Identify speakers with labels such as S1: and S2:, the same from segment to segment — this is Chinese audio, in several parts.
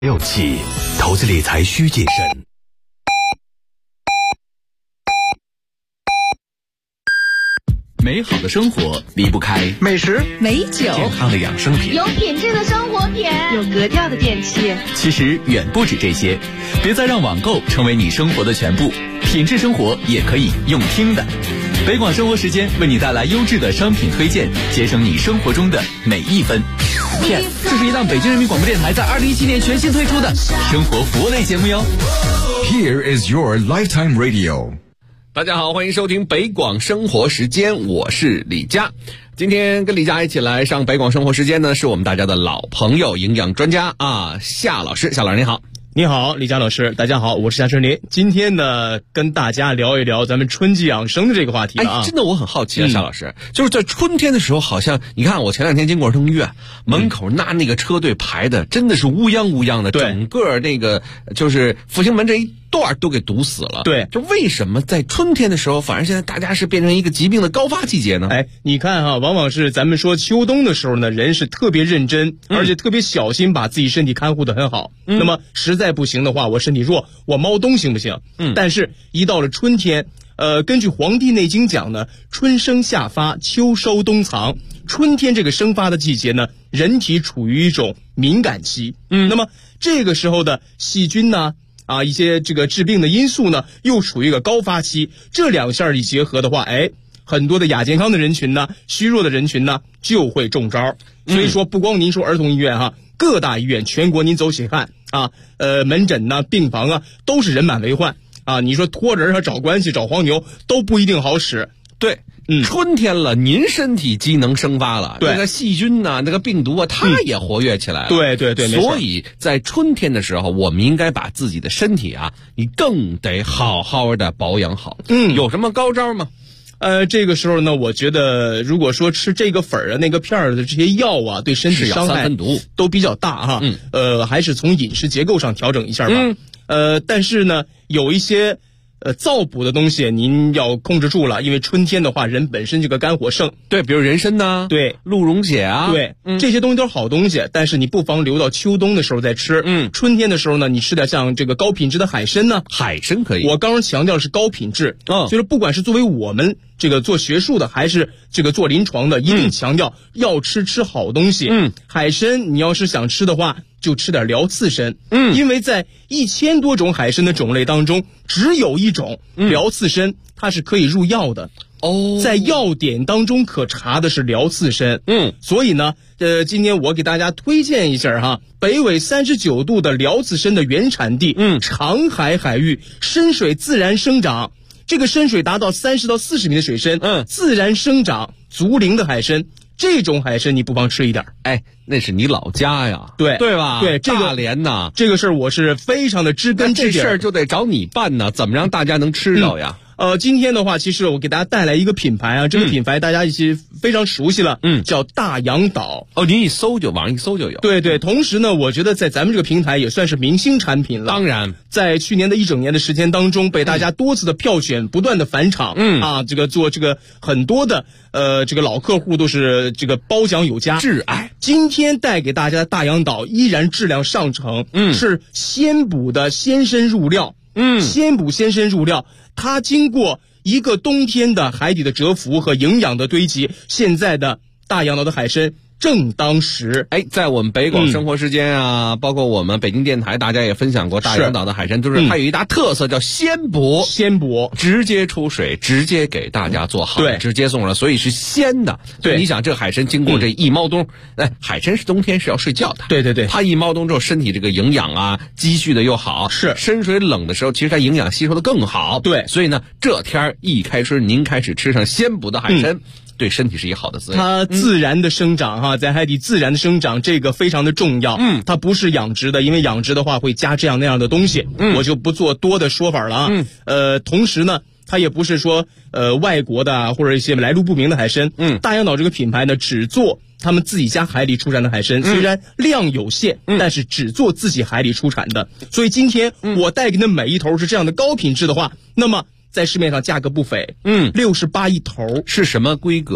S1: 6期，投资理财需谨慎。美好的生活离不开
S2: 美食、
S3: 美酒、
S1: 健康的养生品，
S4: 有品质的生活品，
S3: 有格调的电器。
S1: 其实远不止这些，别再让网购成为你生活的全部，品质生活也可以用听的。北广生活时间为你带来优质的商品推荐，节省你生活中的每一分。这是一档北京人民广播电台在2017年全新推出的生活服务类节目哟。
S5: Here is your lifetime radio。
S6: 大家好，欢迎收听北广生活时间，我是李佳。今天跟李佳一起来上北广生活时间呢，是我们大家的老朋友营养专家夏老师。夏老师你好。
S2: 你好，李佳老师，大家好，我是夏春林。今天呢，跟大家聊一聊咱们春季养生的这个话题了
S6: 真的我很好奇夏老师，就是在春天的时候，好像你看我前2天经过儿童医院门口，那个车队排的真的是乌泱乌泱的，整个那个就是复兴门这一段都给堵死了。
S2: 对，
S6: 就为什么在春天的时候，反而现在大家是变成一个疾病的高发季节呢？
S2: 你看往往是咱们说秋冬的时候呢，人是特别认真，而且特别小心，把自己身体看护得很好。那么实在不行的话，我身体弱，我猫冬行不行？但是一到了春天，根据《黄帝内经》讲呢，春生夏发，秋收冬藏。春天这个生发的季节呢，人体处于一种敏感期。那么这个时候的细菌呢，一些这个致病的因素呢，又处于一个高发期。这两项一结合的话，很多的亚健康的人群呢，虚弱的人群呢，就会中招。所以说，不光您说儿童医院各大医院全国您走起看门诊呢、病房都是人满为患你说托人找关系、找黄牛都不一定好使。
S6: 对，春天了，您身体机能生发了，那个细菌那个病毒它也活跃起来了。
S2: 对，
S6: 所以在春天的时候，我们应该把自己的身体你更得好好的保养好。有什么高招吗？
S2: 这个时候呢，我觉得如果说吃这个粉那个片的这些药对身体伤害都比较大还是从饮食结构上调整一下吧。但是呢，有一些燥补的东西您要控制住了，因为春天的话，人本身这个肝火盛。
S6: 对，比如人参呐，
S2: 对，
S6: 鹿茸血
S2: 对，这些东西都是好东西，但是你不妨留到秋冬的时候再吃。春天的时候呢，你吃点像这个高品质的海参呢。
S6: 海参可以。
S2: 我刚刚强调的是高品质，就是不管是作为我们这个做学术的，还是这个做临床的，一定强调要吃好东西。海参你要是想吃的话，就吃点辽刺参。因为在1000多种海参的种类当中，只有一种辽刺参，它是可以入药的。在药典当中可查的是辽刺参。所以呢，今天我给大家推荐一下北纬39度的辽刺参的原产地，长海海域深水自然生长。这个深水达到30到40米的水深，自然生长竹林的海参，这种海参你不妨吃一点。
S6: 那是你老家呀，
S2: 对
S6: 吧？
S2: 对，这个
S6: 大连呐，
S2: 这个事儿我是非常的知根知底。
S6: 这事儿就得找你办呢，怎么让大家能吃到呀？
S2: 今天的话，其实我给大家带来一个品牌这个品牌大家一起非常熟悉了，叫大洋岛。
S6: 您网上一搜就有。对，
S2: 同时呢，我觉得在咱们这个平台也算是明星产品了。
S6: 当然，
S2: 在去年的1整年的时间当中，被大家多次的票选，不断的返场。这个做这个很多的这个老客户都是这个褒奖有加，
S6: 挚爱。
S2: 今天带给大家的大洋岛依然质量上乘，是鲜补的鲜参入料。鲜补鲜参入料，它经过一个冬天的海底的蛰伏和营养的堆积，现在的大洋岛的海参正当时。
S6: 在我们北广生活时间包括我们北京电台，大家也分享过大洋岛的海参，就是它有一大特色叫鲜补，直接出水，直接给大家做好，直接送上，所以是鲜的。对，你想这海参经过这一猫冬，海参是冬天是要睡觉的，
S2: 对，
S6: 它一猫冬之后，身体这个营养积蓄的又好，
S2: 是
S6: 深水冷的时候，其实它营养吸收的更好。
S2: 对，
S6: 所以呢，这天一开春，您开始吃上鲜补的海参。对身体是一好的滋养。
S2: 它自然的生长在海底自然的生长，这个非常的重要。它不是养殖的，因为养殖的话会加这样那样的东西，我就不做多的说法了同时呢，它也不是说外国的或者一些来路不明的海参。大洋岛这个品牌呢，只做他们自己家海里出产的海参，虽然量有限，但是只做自己海里出产的。所以今天我带给的每一头是这样的高品质的话，那么在市面上价格不菲，68一头。
S6: 是什么规格？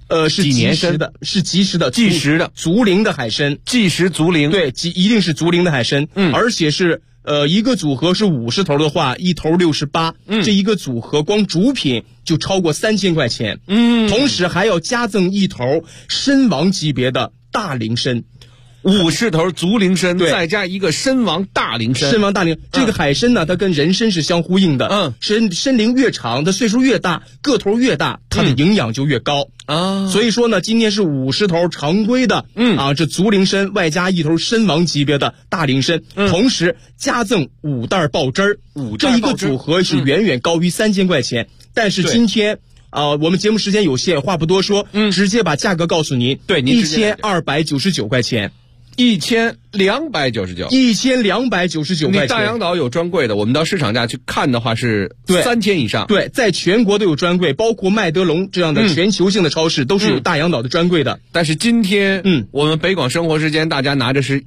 S2: 是即时的，是即时的，
S6: 即时的
S2: 足龄的海参，
S6: 即时足龄，
S2: 对，一定是足龄的海参，而且是一个组合是50头的话，一头68，这一个组合光主品就超过3000块钱，同时还要加赠一头参王级别的大龄参。
S6: 50头足龄参，再加一个参王大龄参。
S2: 参王大龄，这个海参呢，它跟人参是相呼应的。参龄越长，它岁数越大，个头越大，它的营养就越高啊。所以说呢，今天是50头常规的，这足龄参外加一头参王级别的大龄参，同时加赠5袋爆汁儿。这一个组合是远远高于3000块钱，但是今天。我们节目时间有限，话不多说，直接把价格告诉您。
S6: 对，您
S2: 1299块钱。
S6: 1299，1299
S2: 块钱。
S6: 你大洋岛有专柜的，我们到市场价去看的话是3000以上。
S2: 对，在全国都有专柜，包括麦德龙这样的全球性的超市都是有大洋岛的专柜的。
S6: 但是今天，我们北广生活时间大家拿着是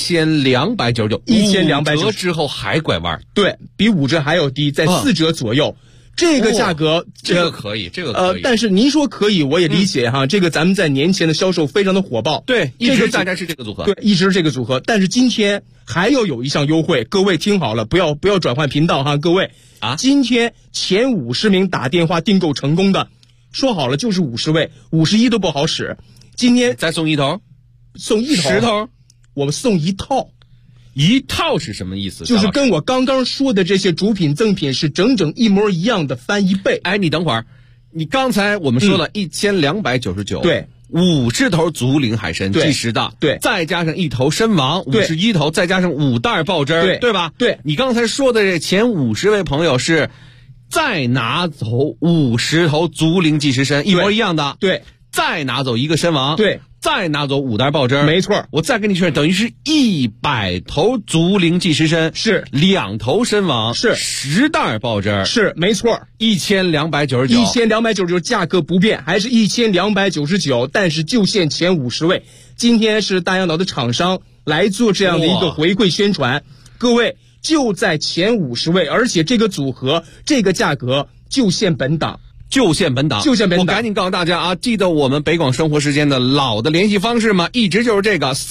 S6: 1299，5折之后还拐弯，
S2: 对比5折还要低，在4折左右。这个价格，
S6: 这个可以。
S2: 但是您说可以，我也理解哈。这个咱们在年前的销售非常的火爆，
S6: 对，一直大家是这个组合，
S2: 对，一直是这个组合。但是今天还要有一项优惠，各位听好了，不要转换频道哈，各位啊，今天前50名打电话订购成功的，说好了就是50位，51都不好使。今天
S6: 再送一头，
S2: 送一头
S6: 10头，
S2: 我们送一套。
S6: 一套是什么意思？
S2: 就是跟我刚刚说的这些主品赠品是整整一模一样的，翻1倍。
S6: 哎，你等会儿，你刚才我们说了1299，
S2: 对
S6: ，50头足龄海参即时的，
S2: 对，
S6: 再加上一头参王51头，再加上5袋爆汁，对吧？
S2: 对，
S6: 你刚才说的这前50位朋友是再拿走50头足龄即时参，一模一样的，
S2: 对，
S6: 再拿走一个参王，
S2: 对。
S6: 再拿走5袋爆汁，
S2: 没错。
S6: 我再跟你确认，等于是100头足龄即时参，
S2: 是
S6: 2头参王，
S2: 是
S6: 10袋爆汁，
S2: 是没错。1299，价格不变，还是1299，但是就限前50位。今天是大洋岛的厂商来做这样的一个回馈宣传，各位就在前50位，而且这个组合这个价格就限本档。
S6: 就限本档，我赶紧告诉大家啊，记得我们北广生活时间的老的联系方式吗？一直就是这个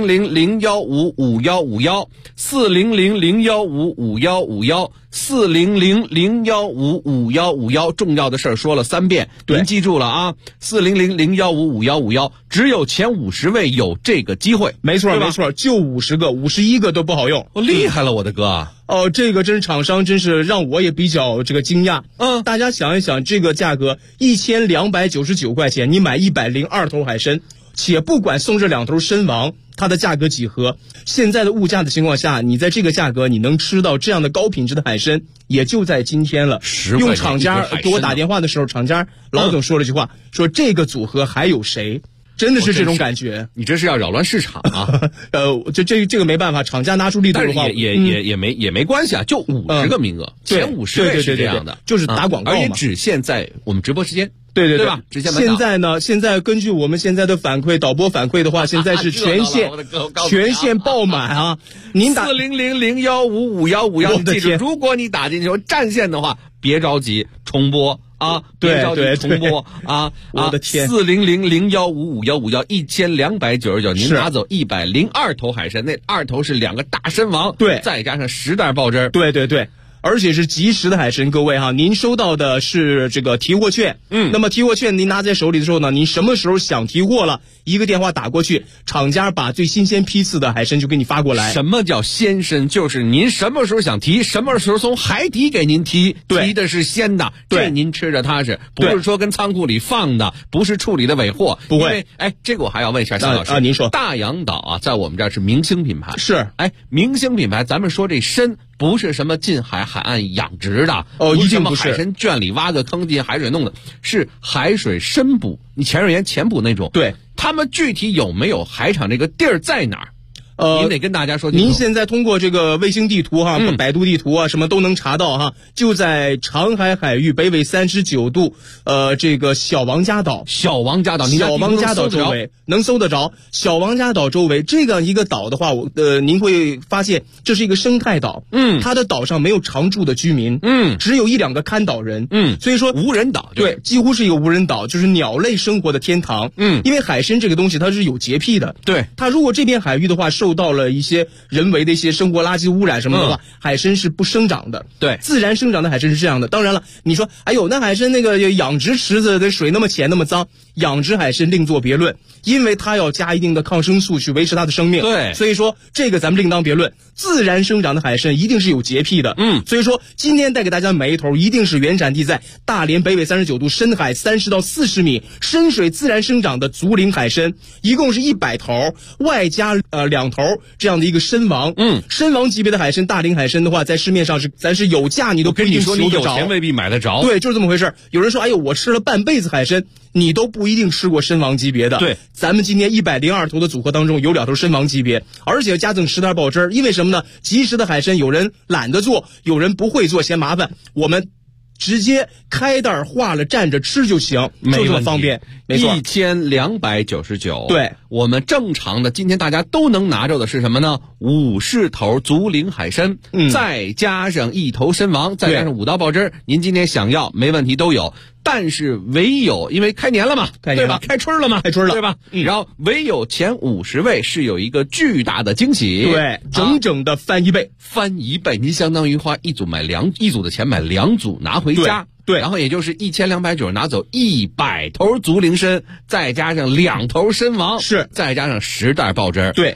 S6: 40001555151，400015151，400015151，重要的事儿说了3遍，您记住了啊，400015151，只有前50位有这个机会，
S2: 没错，就50个，51个都不好用，
S6: 厉害了，我的哥。
S2: 这个真是厂商真是让我也比较这个惊讶。大家想一想，这个价格1299块钱，你买102头海参，且不管送这2头参王，它的价格几何？现在的物价的情况下，你在这个价格你能吃到这样的高品质的海参，也就在今天了。用厂家给我打电话的时候，厂家老总说了句话，说这个组合还有谁？真的是这种感觉，
S6: 你这是要扰乱市场啊！
S2: 这个没办法，厂家拿出力度的话，
S6: 也没关系啊，就50个名额，前50位是这样的，
S2: 就是打广告嘛，
S6: 而且只限在我们直播时间，
S2: 对
S6: 吧？只限
S2: 现在根据我们现在的反馈，导播反馈的话，现在是全线爆满啊！您打
S6: 40001555151，你记住，如果你打进去占线的话，别着急重播。别着急重播啊！
S2: 我的天
S6: ，40001555151，1299，您拿走102头海参，那2头是2个大参王，
S2: 对，
S6: 再加上10袋爆汁，
S2: 对。而且是即时的海参，各位哈，您收到的是这个提货券，那么提货券您拿在手里的时候呢，您什么时候想提货了，一个电话打过去，厂家把最新鲜批次的海参就给你发过来。
S6: 什么叫鲜参？就是您什么时候想提，什么时候从海底给您提，提的是鲜的，这您吃着踏实，不是说跟仓库里放的，不是处理的尾货，
S2: 不会。
S6: 这个我还要问一下肖老师
S2: 您说，
S6: 大洋岛啊，在我们这儿是明星品牌，
S2: 是，
S6: 明星品牌，咱们说这参。不是什么近海海岸养殖的，
S2: 一定不
S6: 是海参圈里挖个坑进海水弄的，是海水深捕，你潜水员潜捕那种。
S2: 对，
S6: 他们具体有没有海场这个地儿在哪儿？ 您得跟大家说。
S2: 您现在通过这个卫星地图哈，百度地图啊，什么都能查到哈。就在长海海域北纬39度，这个小王家岛周围能搜得着。小王家岛周围这样一个岛的话，您会发现这是一个生态岛。它的岛上没有常住的居民。只有1-2个看岛人。所以说
S6: 无人岛。
S2: 对，几乎是一个无人岛，就是鸟类生活的天堂。因为海参这个东西它是有洁癖的。
S6: 对，
S2: 它如果这片海域的话受到了一些人为的一些生活垃圾污染什么的话，海参是不生长的。
S6: 对，
S2: 自然生长的海参是这样的。当然了，你说哎呦，那海参那个养殖池子的水那么浅那么脏，养殖海参另作别论，因为它要加一定的抗生素去维持它的生命。
S6: 对，
S2: 所以说这个咱们另当别论。自然生长的海参一定是有洁癖的。所以说今天带给大家每一头一定是原产地在大连北纬39度深海30到40米深水自然生长的足龄海参，一共是100头，外加2头这样的一个参王。参王级别的海参，大龄海参的话，在市面上咱是有价你都不一定求得着。
S6: 你有钱未必买得着。
S2: 对，就是这么回事。有人说，哎呦，我吃了半辈子海参，你都不一定吃过参王级别的。
S6: 对，
S2: 咱们今天102头的组合当中有2头参王级别，而且加赠10袋爆汁。因为什么呢？及时的海参，有人懒得做，有人不会做，嫌麻烦，我们直接开袋化了蘸着吃就行，就这么方便。没错
S6: ，1299。
S2: 对，
S6: 我们正常的今天大家都能拿着的是什么呢？50头足龄海参，再加上1头参王，再加上5道爆汁，您今天想要没问题都有。但是唯有因为开年了嘛，对吧？开春了嘛，对吧？然后唯有前50位是有一个巨大的惊喜，
S2: 对，整整的翻1倍，
S6: 您相当于花一组的钱买2组拿回家。
S2: 对，
S6: 然后也就是1290拿走100头足龄参，再加上2头参王，
S2: 是，
S6: 再加上10袋爆汁。
S2: 对。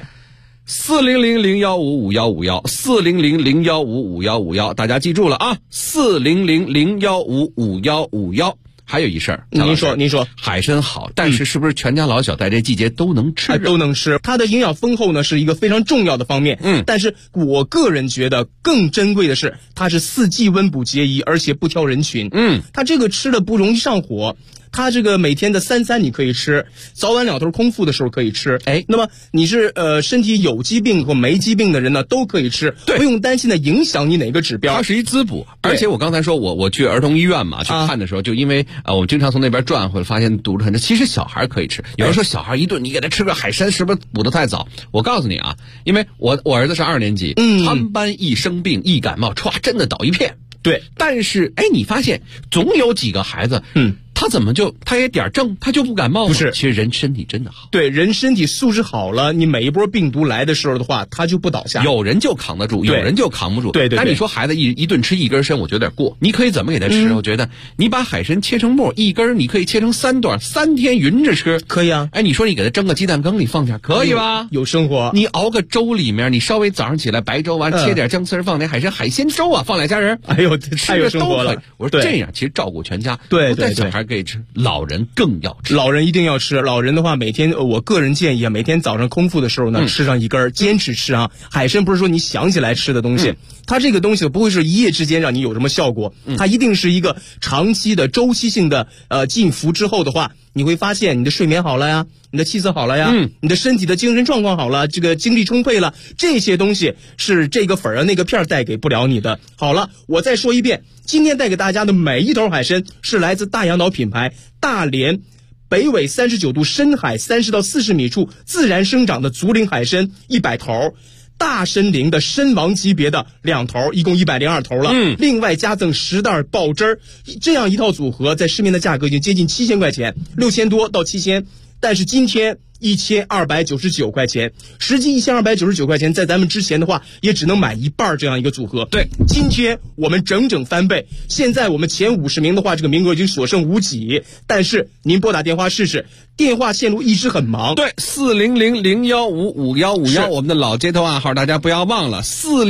S6: 40001555151，40001555151，大家记住了啊！40001555151。还有一事儿，
S2: 您说，
S6: 海参好，但是是不是全家老小在这季节都能吃？
S2: 都能吃，它的营养丰厚呢是一个非常重要的方面。但是我个人觉得更珍贵的是，它是4季温补节宜，而且不挑人群。它这个吃的不容易上火。它这个每天的3餐你可以吃，早晚2头空腹的时候可以吃。那么你是身体有疾病或没疾病的人呢，都可以吃，不用担心的影响你哪个指标。
S6: 它是一滋补，而且我刚才说我去儿童医院嘛，去看的时候，就因为我们经常从那边转回来，发现肚子很其实小孩可以吃。有人说小孩一顿你给他吃个海参是不是补得太早？我告诉你啊，因为我儿子是2年级，他们班一生病一感冒，歘，真的倒一片。
S2: 对，
S6: 但是你发现总有几个孩子，他也点正，他就不感冒？
S2: 不是，
S6: 其实人身体真的好。
S2: 对，人身体素质好了，你每一波病毒来的时候的话，他就不倒下。
S6: 有人就扛得住，有人就扛不住。
S2: 对。
S6: 但你说孩子一顿吃1根参，我觉得有点过。你可以怎么给他吃？我觉得你把海参切成末，1根你可以切成3段，3天匀着吃，
S2: 可以啊。
S6: 你说你给他蒸个鸡蛋羹里放点，可以吧？
S2: 有生活。
S6: 你熬个粥里面，你稍微早上起来白粥完，切点姜丝放点海鲜粥啊，放2家人，
S2: 哎呦，太有生活了。
S6: 我说这样其实照顾全家。
S2: 对，
S6: 小孩可以吃，老人更要吃。
S2: 老人一定要吃。老人的话，每天我个人建议啊，每天早上空腹的时候呢，吃上1根，坚持吃啊。海参不是说你想起来吃的东西，它这个东西不会是一夜之间让你有什么效果，它一定是一个长期的周期性的进服之后的话，你会发现你的睡眠好了呀，你的气色好了呀，你的身体的精神状况好了，这个精力充沛了，这些东西是这个粉那个片带给不了你的。好了，我再说一遍，今天带给大家的每一头海参是来自大洋岛品牌大连北纬39度深海30到40米处自然生长的足龄海参100头，大参龄的参王级别的2头，一共102头了。另外加赠10袋爆汁儿，这样一套组合在市面的价格已经接近7000块钱，6000多到7000，但是今天1299块钱，实际1299块钱，在咱们之前的话也只能买一半这样一个组合。
S6: 对，
S2: 今天我们整整翻倍，现在我们前50名的话，这个名额已经所剩无几。但是您拨打电话试试，电话线路一直很忙。
S6: 对，40001555151，我们的老街头暗号大家不要忘了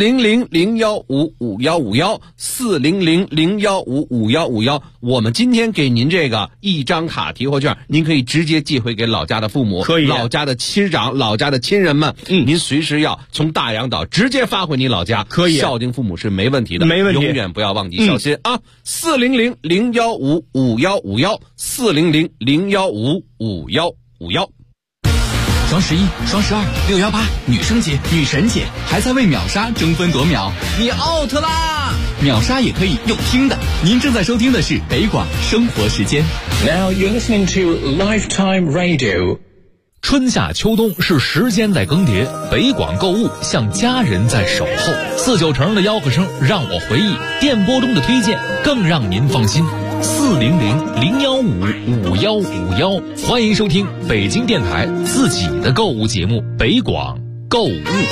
S6: ，40001555151，40001555151。我们今天给您这个1张卡提货券，您可以直接寄回给老家的父母，
S2: 可以
S6: 老家的亲长、老家的亲人们，您随时要从大洋岛直接发回你老家，
S2: 可以
S6: 孝敬父母是没问题的，
S2: 没问题，
S6: 永远不要忘记孝心啊！40001555151，40001555151。
S1: 双11、双12、618，女生节、女神节，还在为秒杀争分夺秒，你 out 啦！秒杀也可以用听的。您正在收听的是北广生活时间。
S3: Now you're listening to Lifetime Radio。
S4: 春夏秋冬是时间在更迭，北广购物像家人在守候。49成的吆喝声让我回忆，电波中的推荐更让您放心。400-015-5151，欢迎收听北京电台自己的购物节目《北广购物》。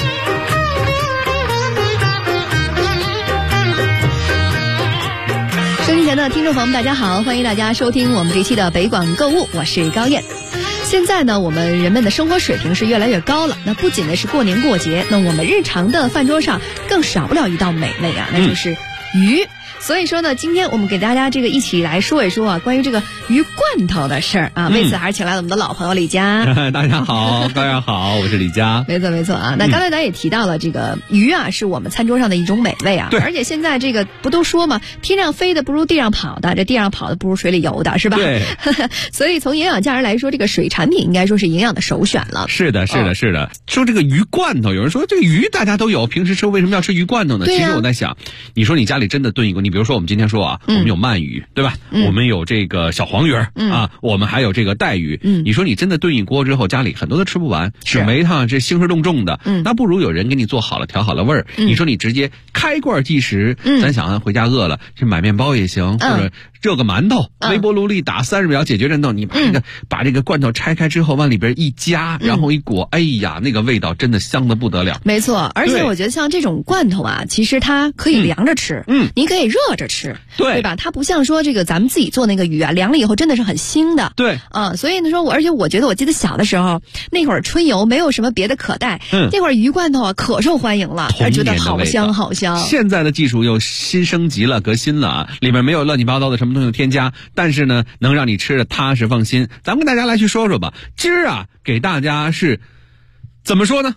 S7: 收听前的听众朋友们，大家好，欢迎大家收听我们这期的北广购物，我是高燕。现在呢，我们人们的生活水平是越来越高了。那不仅呢是过年过节，那我们日常的饭桌上更少不了一道美味啊，那就是鱼。所以说呢，今天我们给大家这个一起来说一说啊，关于这个鱼罐头的事儿啊。为此还是请来了我们的老朋友李佳。
S6: 大家好，高阳好，我是李佳。
S7: 没错啊。那刚才咱也提到了，这个鱼啊是我们餐桌上的一种美味啊。
S6: 对。
S7: 而且现在这个不都说嘛，天上飞的不如地上跑的，这地上跑的不如水里游的，是吧？
S6: 对。
S7: 所以从营养价值来说，这个水产品应该说是营养的首选了。
S6: 是的。说这个鱼罐头，有人说这个鱼大家都有，平时吃为什么要吃鱼罐头呢？其实我在想，你说你家里真的炖一锅，你比如说我们今天说啊，我们有鳗鱼，对吧？我们有这个小黄鱼啊，我们还有这个带鱼。你说你真的炖一锅之后，家里很多都吃不完，是煤炭这兴师动众的，那不如有人给你做好了，调好了味儿。你说你直接开罐即食，咱想回家饿了，去买面包也行，或者热个馒头，微波炉里打30秒解决战斗。你把这个罐头拆开之后，往里边一夹，然后一裹，哎呀，那个味道真的香得不得了。
S7: 没错，而且我觉得像这种罐头啊，其实它可以凉着吃，你可以热着吃。对吧？它不像说这个咱们自己做那个鱼啊，凉了以后真的是很腥的。
S6: 对
S7: 啊，所以呢说，而且我觉得我记得小的时候，那会儿春游没有什么别的可带，那会儿鱼罐头啊可受欢迎了，觉得好香好香。
S6: 现在的技术又新升级了，革新了啊，里面没有乱七八糟的什么东西添加，但是呢，能让你吃的踏实放心。咱们跟大家来去说说吧，今儿啊给大家是怎么说呢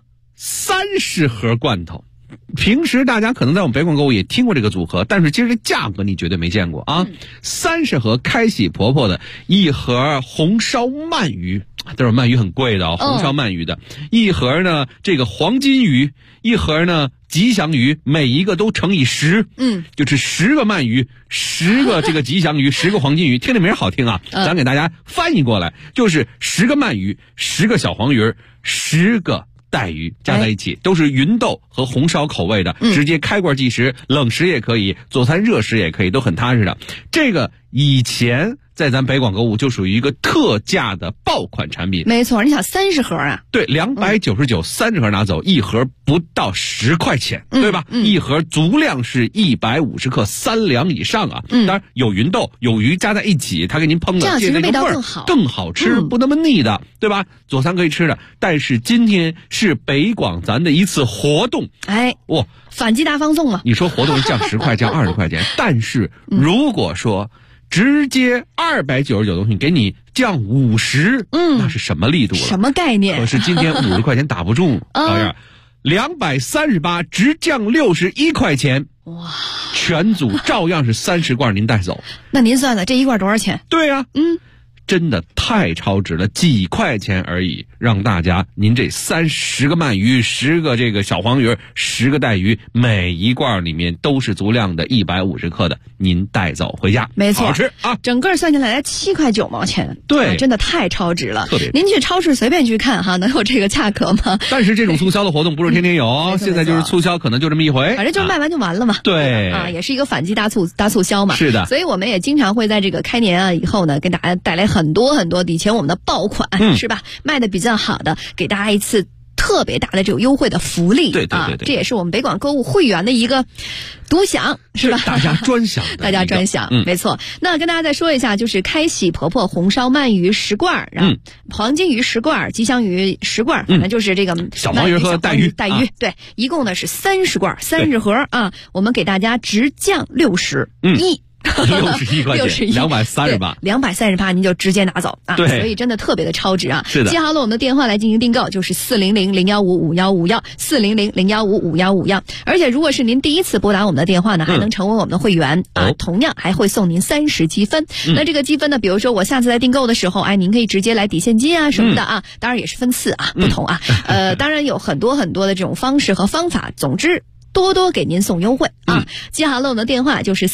S6: ？30盒罐头。平时大家可能在我们北广购物也听过这个组合，但是今儿这价格你绝对没见过啊！30盒开喜婆婆的一盒红烧鳗鱼，都是鳗鱼很贵的红烧鳗鱼的一盒呢，这个黄金鱼一盒呢，吉祥鱼，每一个都乘以10，就是10个鳗鱼，10个这个吉祥鱼，10个黄金鱼，听着名好听啊！咱给大家翻译过来，就是10个鳗鱼，10个小黄鱼，10个带鱼加在一起，都是芸豆和红烧口味的，直接开罐即食，冷食也可以，做餐热食也可以，都很踏实的。这个以前在咱北广购物就属于一个特价的爆款产品。
S7: 没错，你想30盒啊？
S6: 对，299，30盒拿走，一盒不到10块钱，对吧？一盒足量是150克，3两以上啊。当然有芸豆有鱼加在一起，它给您烹的，
S7: 这样味道
S6: 更好吃，不那么腻的，对吧？佐餐可以吃的。但是今天是北广咱的一次活动，
S7: 反击大放送嘛。
S6: 你说活动降10块降20块钱，但是如果说直接299的东西给你降50，那是什么力度了？
S7: 什么概念？
S6: 可是今天50块钱打不住，老样238直降61块钱，哇！全组照样是30罐您带走。
S7: 那您算算这一罐多少钱？
S6: 对啊，真的太超值了，几块钱而已，让大家您这10个鳗鱼，10个这个小黄鱼，10个带鱼，每一罐里面都是足量的150克的，您带走回家，
S7: 没错，
S6: 好吃啊！
S7: 整个算下来7块9毛钱，
S6: 对，
S7: 真的太超值了。
S6: 特别，
S7: 您去超市随便去看哈，能有这个价格吗？
S6: 但是这种促销的活动不是天天有，现在就是促销，可能就这么一回，
S7: 反正就是卖完就完了嘛。
S6: 对
S7: 啊，也是一个反击大促销嘛。
S6: 是的，
S7: 所以我们也经常会在这个开年啊以后呢，跟大家带来很多以前我们的爆款，是吧？卖的比较好的，给大家一次特别大的这种优惠的福利。
S6: 对，
S7: 这也是我们北广购物会员的一个独享，是吧？
S6: 大家专享的，
S7: 大家专享，没错。那跟大家再说一下，就是开喜婆婆红烧鳗鱼10罐，然后黄金鱼10罐，吉祥鱼10罐，反正就是这个
S6: 小黄鱼和带鱼，
S7: 对，一共呢是30罐，30盒啊。我们给大家直降60，
S6: 61块钱
S7: ，238，您就直接拿走啊！
S6: 对，
S7: 所以真的特别的超值啊！
S6: 是的，
S7: 记好了我们的电话来进行订购，就是400-015-5151，400-015-5151。而且如果是您第一次拨打我们的电话呢，还能成为我们的会员啊，同样还会送您30积分。那这个积分呢，比如说我下次来订购的时候，您可以直接来抵现金啊什么的啊，当然也是分次啊，不同啊。当然有很多很多的这种方式和方法，总之多多给您送优惠啊！记好了我们的电话就是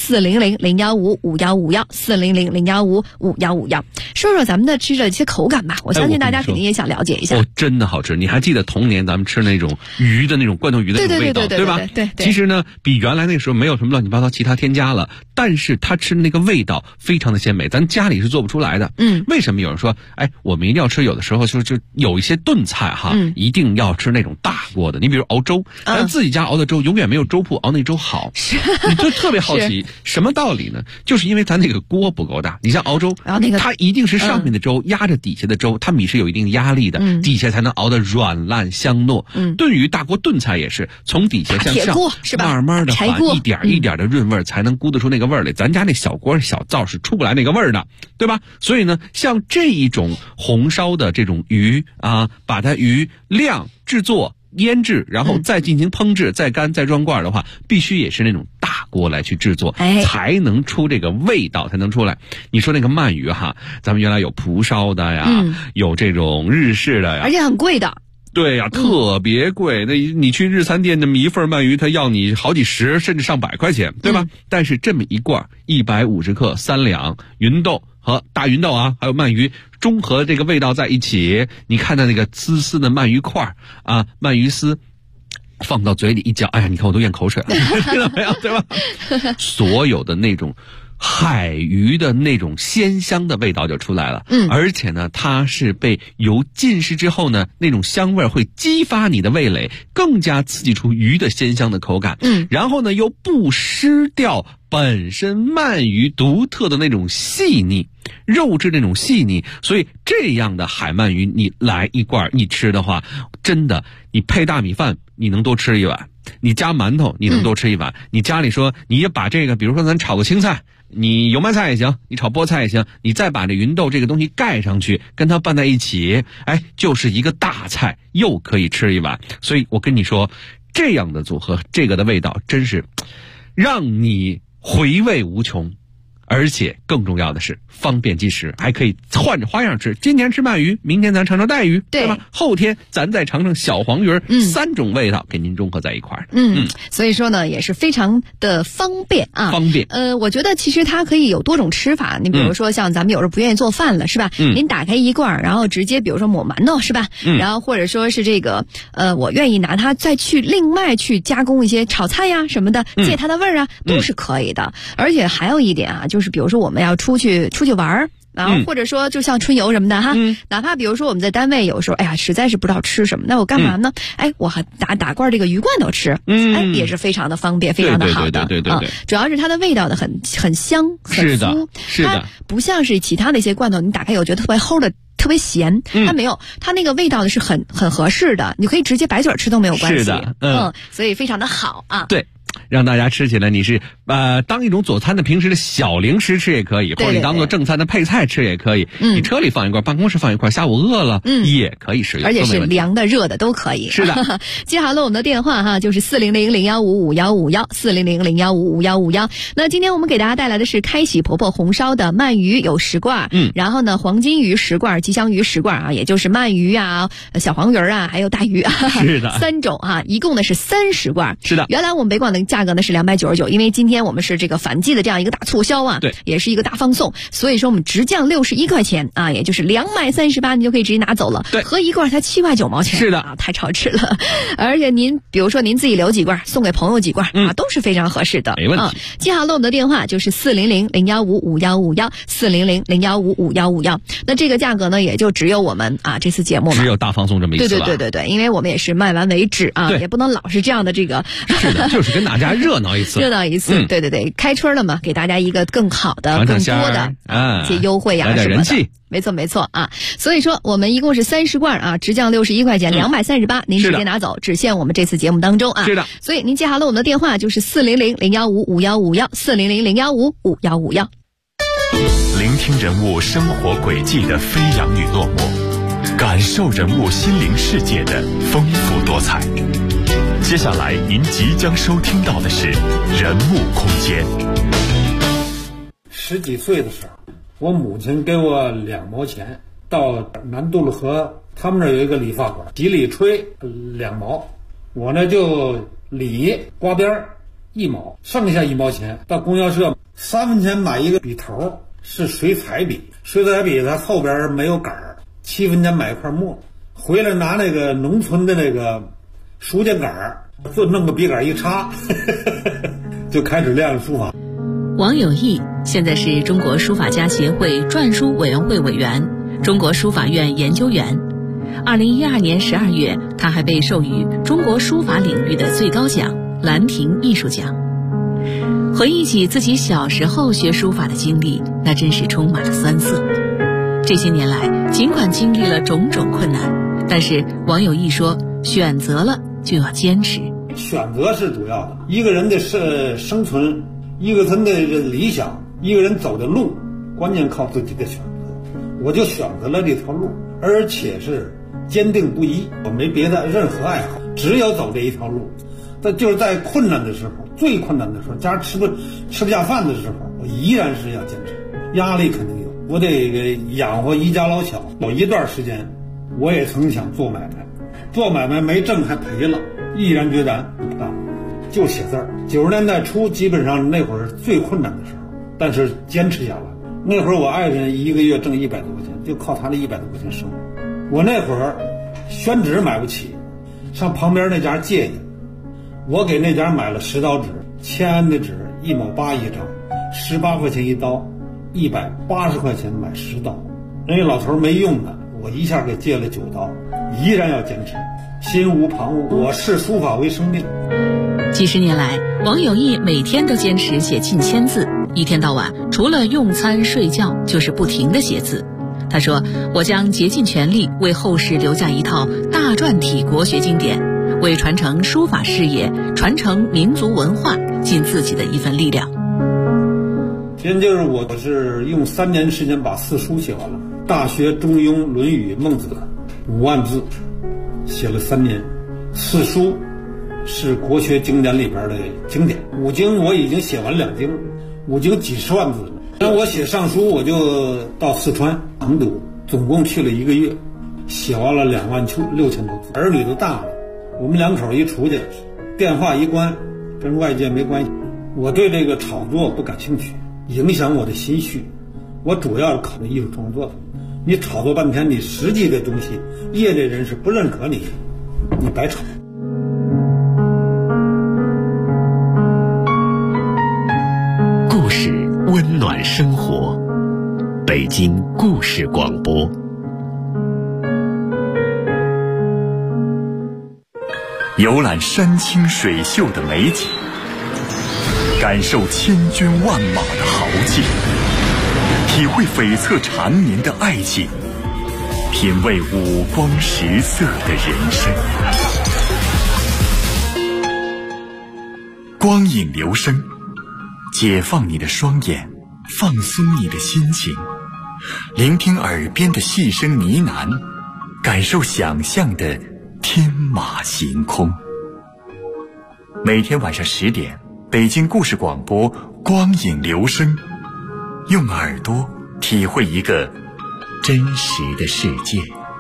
S7: 400-015-5151，400-015-5151。说说咱们的吃的一些口感吧，我相信大家肯定也想了解一下。
S6: 哦，真的好吃！你还记得童年咱们吃那种鱼的那种罐头鱼的那种味道，对吧？
S7: 对。
S6: 其实呢，比原来那个时候没有什么乱七八糟其他添加了，但是它吃的那个味道非常的鲜美，咱家里是做不出来的。为什么有人说，我们一定要吃？有的时候就有一些炖菜哈，一定要吃那种大锅的。你比如熬粥，咱自己家熬的粥永远没有粥铺熬那粥好。你就特别好奇什么道理呢？就是因为咱那个锅不够大。你像熬粥，它一定是上面的粥压着底下的粥，它米是有一定压力的，底下才能熬得软烂香糯。炖鱼大锅炖菜也是从底下向上慢慢的把一点一点的润味才能估得出那个味儿来。咱家那小锅小灶是出不来那个味儿的，对吧？所以呢，像这一种红烧的这种鱼啊，把它鱼晾制作腌制，然后再进行烹制，再干再装罐的话，必须也是那种大锅来去制作，才能出这个味道，才能出来。你说那个鳗鱼哈，咱们原来有蒲烧的呀，有这种日式的呀，
S7: 而且很贵的。
S6: 对呀，特别贵。那你去日餐店，那么一份鳗鱼，它要你好几十甚至上百块钱，对吧？但是这么一罐150克3两芸豆和大芸豆啊，还有鳗鱼中和这个味道在一起，你看到那个丝丝的鳗鱼块啊，鳗鱼丝放到嘴里一嚼，哎呀，你看我都咽口水了，听到没有？对吧？所有的那种海鱼的那种鲜香的味道就出来了。而且呢，它是被油浸湿之后呢，那种香味会激发你的味蕾，更加刺激出鱼的鲜香的口感。然后呢，又不失掉本身鳗鱼独特的那种细腻，肉质那种细腻。所以这样的海鳗鱼，你来一罐你吃的话，真的，你配大米饭，你能多吃一碗。你加馒头，你能多吃一碗。你家里说，你也把这个，比如说咱炒个青菜，你油麦菜也行，你炒菠菜也行，你再把这芸豆这个东西盖上去，跟它拌在一起，就是一个大菜，又可以吃一碗。所以我跟你说，这样的组合，这个的味道真是让你回味无穷。而且更重要的是方便即食，还可以换着花样吃。今天吃鳗鱼，明天咱尝尝带鱼，对吧？后天咱再尝尝小黄鱼，3种味道给您融合在一块儿。
S7: 所以说呢，也是非常的方便啊。
S6: 方便。
S7: 我觉得其实它可以有多种吃法。你比如说像咱们有时候不愿意做饭了，是吧？您打开一罐，然后直接比如说抹馒头，是吧？然后或者说是这个我愿意拿它再去另外去加工一些炒菜呀什么的，借它的味儿啊，都是可以的。而且还有一点啊，就是比如说我们要出去玩然后或者说就像春游什么的哈，哪怕比如说我们在单位有时候实在是不知道吃什么，那我干嘛呢？我还打罐这个鱼罐头吃，也是非非常的方便，非常的好的。对，主要是它的味道的很香很酥，
S6: 是的，
S7: 它不像是其他的一些罐头，你打开我觉得特别齁的。特别咸，它没有，它那个味道的是很合适的，你可以直接白嘴吃都没有关系。
S6: 是的，
S7: 所以非常的好啊。
S6: 对。让大家吃起来，你是当一种佐餐的平时的小零食吃也可以，或者你当做正餐的配菜吃也可以。你车里放一块，办公室放一块，下午饿了也可以使用，
S7: 而且是凉的热的都可以。
S6: 是的。
S7: 记好了我们的电话哈，就是400-015-5151，400-015-5151。那今天我们给大家带来的是开喜婆婆红烧的鳗鱼有10罐，然后呢黄金鱼10罐，吉祥鱼10罐啊，也就是鳗鱼啊、小黄鱼啊，还有大鱼啊，
S6: 是的
S7: ，3种啊，一共呢是30罐。
S6: 是的。
S7: 原来我们北广的价格呢是299，因为今天我们是这个反季的这样一个大促销啊，
S6: 对，
S7: 也是一个大放送，所以说我们直降61块钱啊，也就是238，你就可以直接拿走了。
S6: 对，
S7: 合一罐才7块9毛钱，
S6: 是的
S7: 啊，太超值了。而且您比如说您自己留几罐，送给朋友几罐啊，都是非常合适的，
S6: 没问题。
S7: 记好了我们的电话就是400-015-5151，400-015-5151。那这个价格呢，也就只有我们啊这次节目
S6: 只有大放送这么一次吧。
S7: 对，因为我们也是卖完为止啊，也不能老是这样的这个。
S6: 是的，就是跟大家家热闹一次，
S7: 对对对，开春了嘛，给大家一个更好的、更多的一些优惠呀什么的。没错啊，所以说我们一共是30罐啊，直降61块钱，238，您直接拿走，只限我们这次节目当中啊。
S6: 是的，
S7: 所以您记好了我们的电话就是400-015-5151，400-015-5151。
S8: 聆听人物生活轨迹的飞扬与落寞，感受人物心灵世界的丰富多彩。接下来您即将收听到的是人物空间。
S9: 10几岁的时候，我母亲给我2毛钱，到南渡路河，他们那儿有一个理发馆，洗理吹2毛，我呢就理刮边1毛，剩下1毛钱到供销社3分钱买一个笔头，是水彩笔，水彩笔它后边没有杆儿，7分钱买一块墨，回来拿那个农村的那个书架杆儿，就弄个笔杆一插就开始练书法。
S10: 王有义现在是中国书法家协会篆书委员会委员、中国书法院研究员。2012年12月，他还被授予中国书法领域的最高奖兰亭艺术奖。回忆起自己小时候学书法的经历，那真是充满了酸涩。这些年来，尽管经历了种种困难，但是王有义说，选择了就要坚持。
S9: 选择是主要的，一个人的生存，一个人的理想，一个人走的路，关键靠自己的选择。我就选择了这条路，而且是坚定不移，我没别的任何爱好，只有走这一条路。但就是在困难的时候，最困难的时候，家吃不下饭的时候，我依然是要坚持。压力肯定有，我得养活一家老小。有一段时间，我也曾想做买卖，做买卖没挣还赔了，毅然决然不干，就写字儿。90年代初，基本上那会儿最困难的时候，但是坚持下来。那会儿我爱人1个月挣100多块钱，就靠他那100多块钱生活。我那会儿宣纸买不起，上旁边那家借去。我给那家买了10刀纸，签安的纸1毛8一张，18块钱一刀，180块钱买10刀。人家老头没用的，我一下给借了9刀，依然要坚持，心无旁骛。我视书法为生命。
S10: 几十年来，王有义每天都坚持写近1000字，一天到晚除了用餐睡觉就是不停地写字。他说，我将竭尽全力为后世留下一套大篆体国学经典，为传承书法事业、传承民族文化尽自己的一份力量。
S9: 现在就是我是用3年时间把4书写完了，《大学》《中庸》《论语》《孟子》5万字，写了3年。4书是国学经典里边的经典，5经我已经写完2经，5经几十万字了。那我写上书，我就到四川成都，总共去了1个月，写完了26000多字。儿女都大了，我们2口一出去，电话一关，跟外界没关系。我对这个炒作不感兴趣，影响我的心绪。我主要是考虑艺术创作的。你炒作半天，你实际的东西，业内人士不认可你，你白炒。
S8: 故事温暖生活，北京故事广播。游览山清水秀的美景，感受千军万马的豪气，体会悱恻缠绵的爱情，品味五光十色的人生。光影留声，解放你的双眼，放松你的心情，聆听耳边的细声呢喃，感受想象的天马行空。每天晚上10点，北京故事广播光影留声，用耳朵体会一个真实的世界。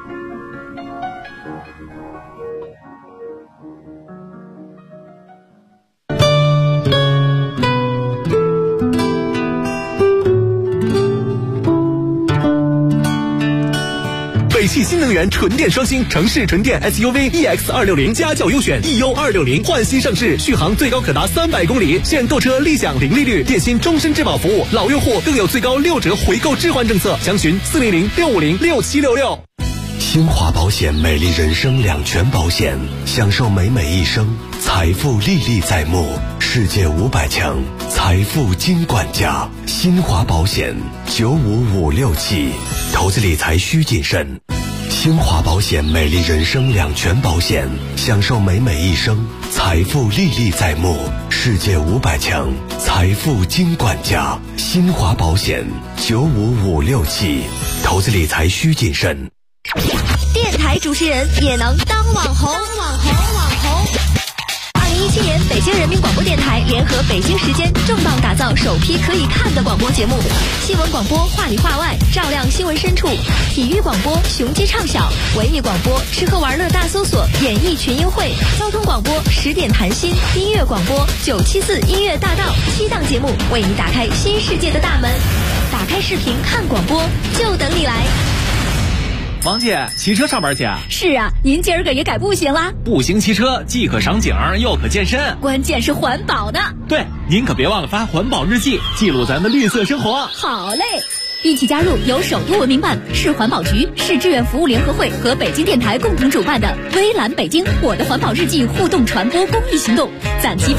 S11: 北汽新能源纯电双星城市纯电 SUV EX260家轿优选 EU260 焕新上市，续航最高可达300公里，现购车立享零利率，电信终身质保服务，老用户更有最高6折回购置换政策，详询400-650-6766。
S12: 新华保险美丽人生两全保险，享受美美一生，财富历历在目，世界500强，财富金管家。新华保险95567，投资理财需谨慎。新华保险美丽人生两全保险，享受美美一生，财富历历在目，世界500强，财富金管家。新华保险95567，投资理财需谨慎。
S7: 电台主持人也能当网红。2017年，北京人民广播电台联合北京时间重磅打造首批可以看的广播节目：新闻广播话里话外，照亮新闻深处；体育广播雄鸡唱晓；文艺广播吃喝玩乐大搜索，演艺群英会；交通广播10点谈心；音乐广播974音乐大道，7档节目为你打开新世界的大门。打开视频看广播，就等你来。
S13: 王姐，骑车上班去啊？
S7: 是啊，您今儿个也改步行啦？
S13: 步行骑车既可赏景又可健身，
S7: 关键是环保呢。
S13: 对，您可别忘了发环保日记，记录咱的绿色生活。
S7: 好嘞，一起加入由首都文明办、市环保局、市志愿服务联合会和北京电台共同主办的“微蓝北京我的环保日记”互动传播公益行动，暂期